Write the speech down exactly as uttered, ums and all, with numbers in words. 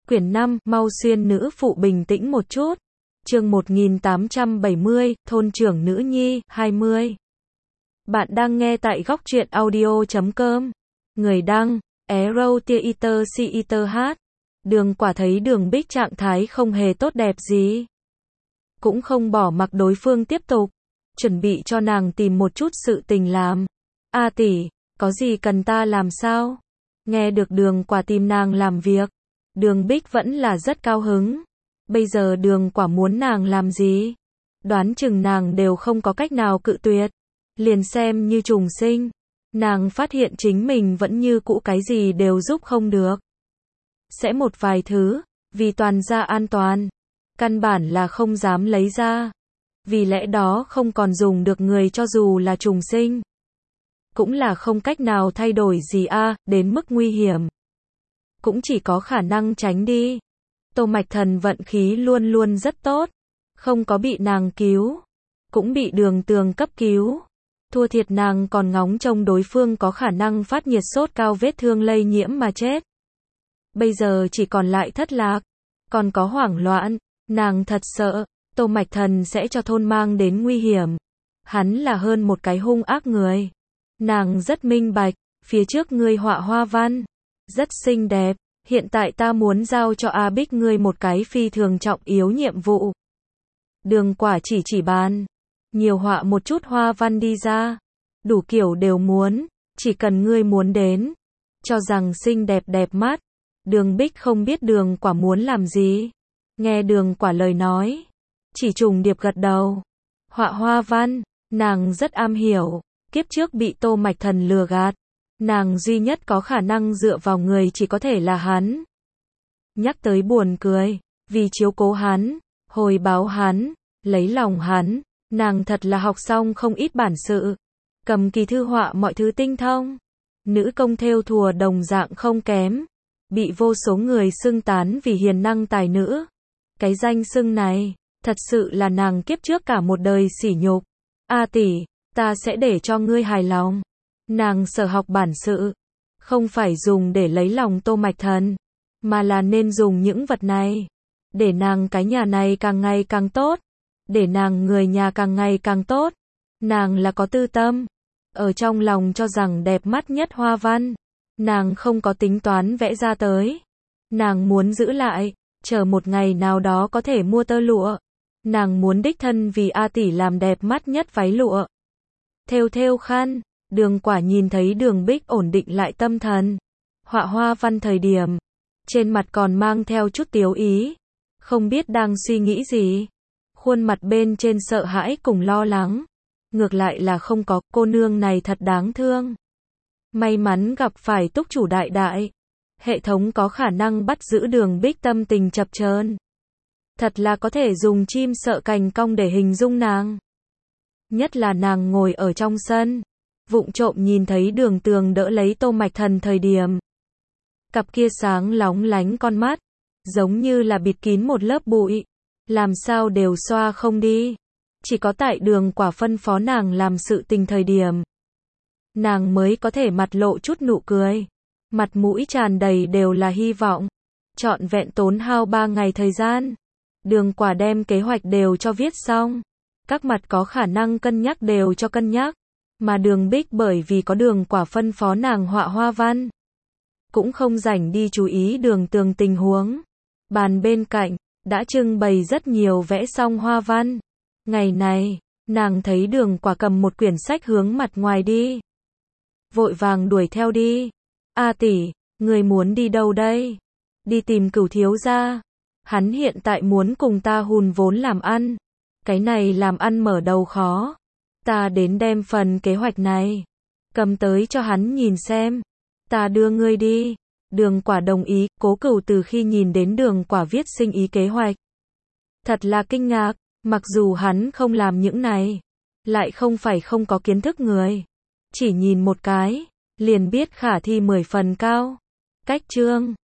Quyển năm, mau xuyên nữ phụ bình tĩnh một chút. Chương một nghìn tám trăm bảy mươi, thôn trưởng nữ nhi, hai mươi. Bạn đang nghe tại góc truyện audio chấm com. Người đăng, Arrow Theater Theater hát. Đường Quả thấy Đường Bích trạng thái không hề tốt đẹp gì. Cũng không bỏ mặc đối phương tiếp tục. Chuẩn bị cho nàng tìm một chút sự tình làm. A tỷ, có gì cần ta làm sao? Nghe được Đường Quả tìm nàng làm việc. Đường Bích vẫn là rất cao hứng. Bây giờ Đường Quả muốn nàng làm gì? Đoán chừng nàng đều không có cách nào cự tuyệt. Liền xem như trùng sinh. Nàng phát hiện chính mình vẫn như cũ cái gì đều giúp không được. Sẽ một vài thứ, vì toàn gia an toàn. Căn bản là không dám lấy ra. Vì lẽ đó không còn dùng được người cho dù là trùng sinh. Cũng là không cách nào thay đổi gì a, à, đến mức nguy hiểm. Cũng chỉ có khả năng tránh đi. Tô Mạch Thần vận khí luôn luôn rất tốt. Không có bị nàng cứu. Cũng bị Đường Tường cấp cứu. Thua thiệt nàng còn ngóng trông đối phương có khả năng phát nhiệt sốt cao vết thương lây nhiễm mà chết. Bây giờ chỉ còn lại thất lạc. Còn có hoảng loạn. Nàng thật sợ. Tô Mạch Thần sẽ cho thôn mang đến nguy hiểm. Hắn là hơn một cái hung ác người. Nàng rất minh bạch. Phía trước ngươi họa hoa văn. Rất xinh đẹp. Hiện tại ta muốn giao cho A Bích ngươi một cái phi thường trọng yếu nhiệm vụ. Đường Quả chỉ chỉ bàn. Nhiều họa một chút hoa văn đi ra. Đủ kiểu đều muốn. Chỉ cần ngươi muốn đến. Cho rằng xinh đẹp đẹp mắt. Đường Bích không biết Đường Quả muốn làm gì. Nghe Đường Quả lời nói. Chỉ trùng điệp gật đầu. Họa hoa văn. Nàng rất am hiểu. Kiếp trước bị Tô Mạch Thần lừa gạt. Nàng duy nhất có khả năng dựa vào người chỉ có thể là hắn. Nhắc tới buồn cười. Vì chiếu cố hắn. Hồi báo hắn. Lấy lòng hắn. Nàng thật là học xong không ít bản sự. Cầm kỳ thư họa mọi thứ tinh thông. Nữ công thêu thùa đồng dạng không kém. Bị vô số người xưng tán vì hiền năng tài nữ. Cái danh xưng này. Thật sự là nàng kiếp trước cả một đời sỉ nhục. A tỷ, ta sẽ để cho ngươi hài lòng. Nàng sở học bản sự. Không phải dùng để lấy lòng Tô Mạch Thần. Mà là nên dùng những vật này. Để nàng cái nhà này càng ngày càng tốt. Để nàng người nhà càng ngày càng tốt. Nàng là có tư tâm. Ở trong lòng cho rằng đẹp mắt nhất hoa văn. Nàng không có tính toán vẽ ra tới. Nàng muốn giữ lại. Chờ một ngày nào đó có thể mua tơ lụa. Nàng muốn đích thân vì A tỷ làm đẹp mắt nhất váy lụa. Thêu thêu khăn. Đường Quả nhìn thấy Đường Bích ổn định lại tâm thần. Họa hoa văn thời điểm. Trên mặt còn mang theo chút tiếu ý. Không biết đang suy nghĩ gì. Khuôn mặt bên trên sợ hãi cùng lo lắng. Ngược lại là không có, cô nương này thật đáng thương. May mắn gặp phải túc chủ đại đại. Hệ thống có khả năng bắt giữ Đường Bích tâm tình chập chờn. Thật là có thể dùng chim sợ cành cong để hình dung nàng. Nhất là nàng ngồi ở trong sân. Vụng trộm nhìn thấy Đường Tường đỡ lấy Tô Mạch Thần thời điểm. Cặp kia sáng lóng lánh con mắt. Giống như là bịt kín một lớp bụi. Làm sao đều xoa không đi. Chỉ có tại Đường Quả phân phó nàng làm sự tình thời điểm. Nàng mới có thể mặt lộ chút nụ cười. Mặt mũi tràn đầy đều là hy vọng. Trọn vẹn tốn hao ba ngày thời gian. Đường Quả đem kế hoạch đều cho viết xong. Các mặt có khả năng cân nhắc đều cho cân nhắc. Mà Đường Bích bởi vì có Đường Quả phân phó nàng họa hoa văn. Cũng không rảnh đi chú ý Đường Tường tình huống. Bàn bên cạnh. Đã trưng bày rất nhiều vẽ xong hoa văn. Ngày này, nàng thấy Đường Quả cầm một quyển sách hướng mặt ngoài đi. Vội vàng đuổi theo đi. A tỷ, người muốn đi đâu đây? Đi tìm Cửu thiếu gia. Hắn hiện tại muốn cùng ta hùn vốn làm ăn. Cái này làm ăn mở đầu khó. Ta đến đem phần kế hoạch này. Cầm tới cho hắn nhìn xem. Ta đưa ngươi đi. Đường Quả đồng ý. Cố Cửu từ khi nhìn đến Đường Quả viết sinh ý kế hoạch. Thật là kinh ngạc. Mặc dù hắn không làm những này. Lại không phải không có kiến thức người. Chỉ nhìn một cái. Liền biết khả thi mười phần cao. Cách chương.